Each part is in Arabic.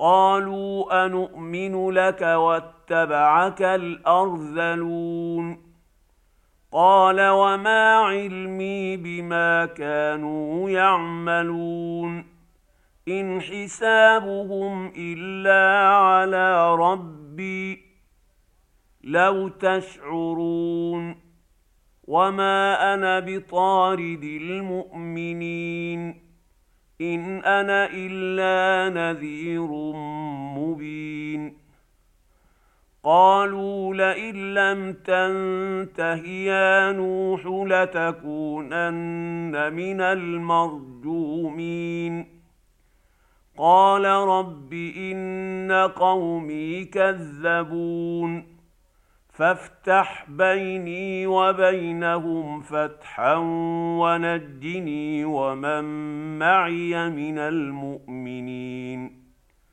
قالوا أنؤمن لك واتبعك الأرذلون قال وما علمي بما كانوا يعملون إن حسابهم إلا على ربي لو تشعرون وما أنا بطارد المؤمنين إن أنا إلا نذير مبين قالوا لئن لم تنته يا نوح لتكونن من المرجومين قال رب إن قومي كذبون فافتح بيني وبينهم فتحا ونجني ومن معي من المؤمنين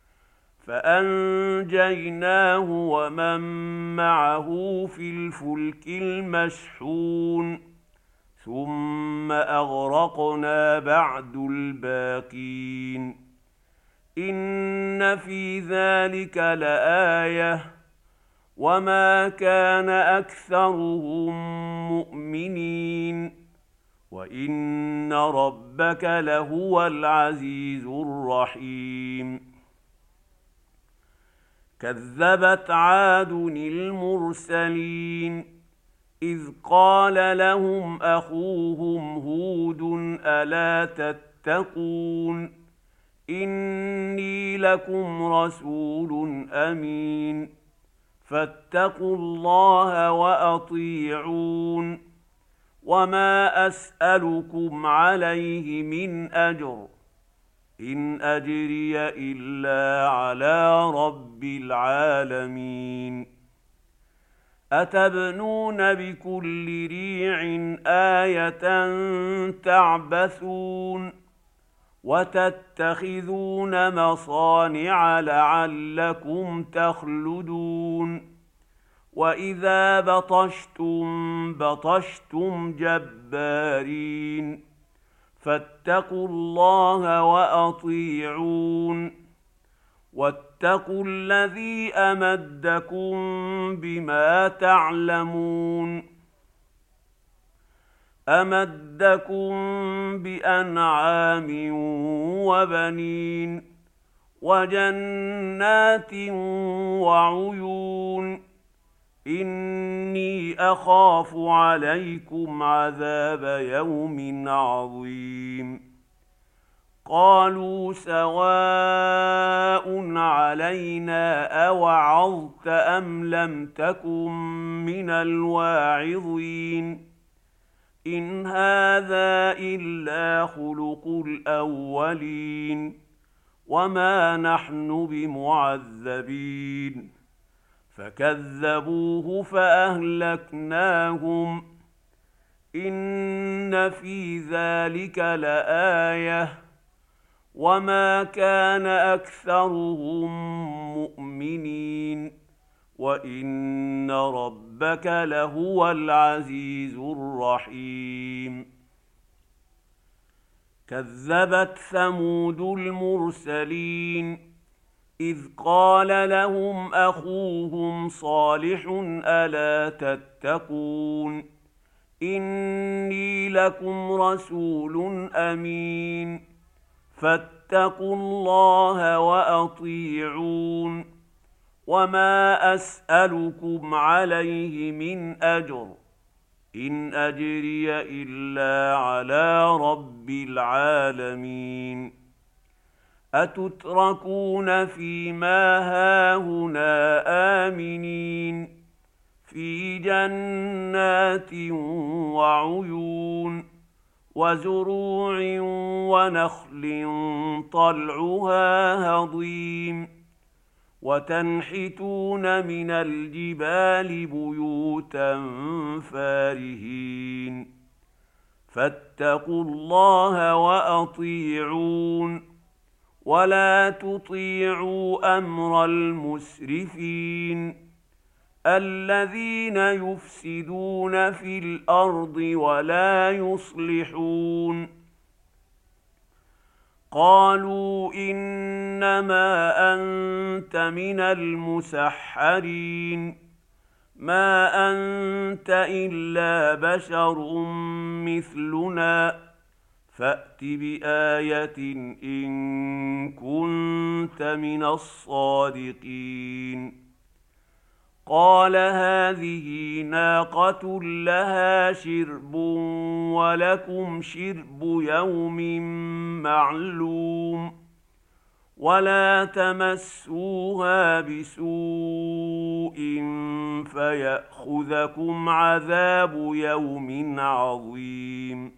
فأنجيناه ومن معه في الفلك المشحون ثم أغرقنا بعد الباقين إن في ذلك لآية وما كان أكثرهم مؤمنين وإن ربك لهو العزيز الرحيم كذبت عاد المرسلين إذ قال لهم أخوهم هود ألا تتقون إني لكم رسول أمين فاتقوا الله وأطيعون وما أسألكم عليه من أجر إن أجري إلا على رب العالمين أتبنون بكل ريع آية تعبثون وتتخذون مصانع لعلكم تخلدون وإذا بطشتم بطشتم جبارين فاتقوا الله وأطيعون واتقوا الذي أمدكم بما تعلمون أمدكم بأنعام وبنين وجنات وعيون إني أخاف عليكم عذاب يوم عظيم قالوا سواء علينا أوعظت أم لم تكن من الواعظين إن هذا إلا خلق الأولين وما نحن بمعذبين فكذبوه فأهلكناهم إن في ذلك لآية وما كان أكثرهم مؤمنين وإن ربك لهو العزيز الرحيم كذبت ثمود المرسلين إذ قال لهم أخوهم صالح ألا تتقون إني لكم رسول أمين فاتقوا الله وأطيعون وما أسألكم عليه من أجر إن أجري إلا على رب العالمين أتتركون فيما هاهنا آمنين في جنات وعيون وزروع ونخل طلعها هضيم وتنحتون من الجبال بيوتا فارهين فاتقوا الله وأطيعون ولا تطيعوا أمر المسرفين الذين يفسدون في الأرض ولا يصلحون قالوا إنما أنت من المسحرين ما أنت إلا بشر مثلنا فأت بآية إن كنت من الصادقين. قال هذه ناقة لها شرب ولكم شرب يوم معلوم ولا تمسوها بسوء فيأخذكم عذاب يوم عظيم.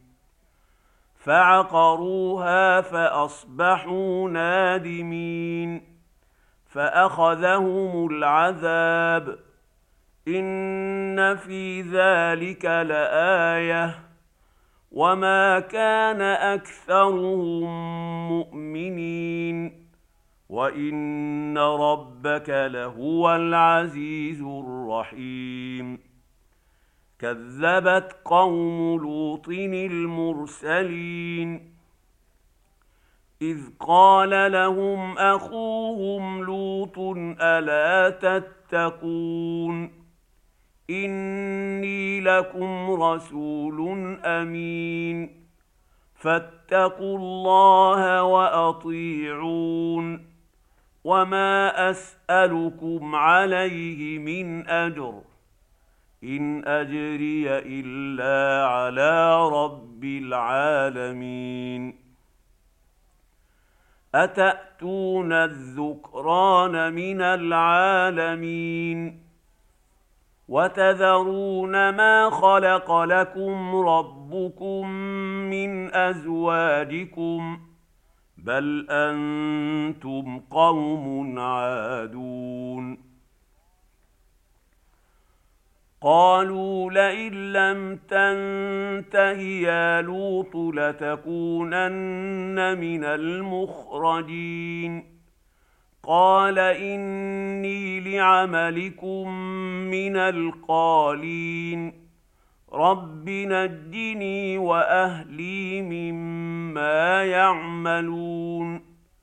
فعقروها فأصبحوا نادمين فأخذهم العذاب إن في ذلك لآية وما كان أكثرهم مؤمنين وإن ربك لهو العزيز الرحيم. كذبت قوم لوط المرسلين إذ قال لهم أخوهم لوط ألا تتقون إني لكم رسول أمين فاتقوا الله وأطيعون وما أسألكم عليه من أجر إن أجري إلا على رب العالمين. أتأتون الذكران من العالمين وتذرون ما خلق لكم ربكم من أزواجكم بل أنتم قوم عادون. قالوا لئن لم تنته يا لوط لتكونن من المخرجين. قال إني لعملكم من القالين رب نجني وأهلي مما يعملون.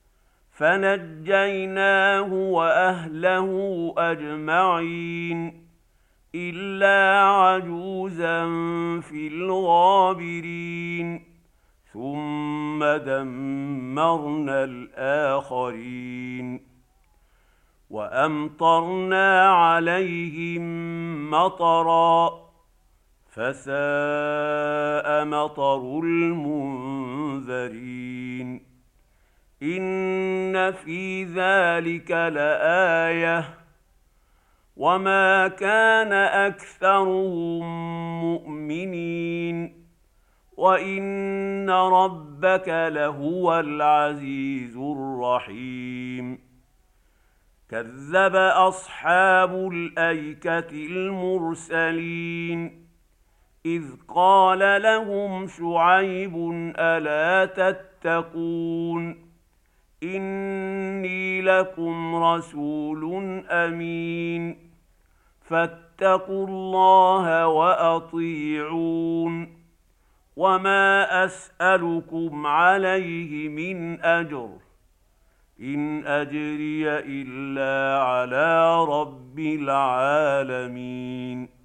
فنجيناه وأهله أجمعين إلا عجوزا في الغابرين ثم دمرنا الآخرين وأمطرنا عليهم مطرا فساء مطر المنذرين. إن في ذلك لآية وما كان أكثرهم مؤمنين وإن ربك لهو العزيز الرحيم. كذب أصحاب الأيكة المرسلين إذ قال لهم شعيب ألا تتقون إني لكم رسول أمين فاتقوا الله وأطيعون وما أسألكم عليه من أجر إن أجري إلا على رب العالمين.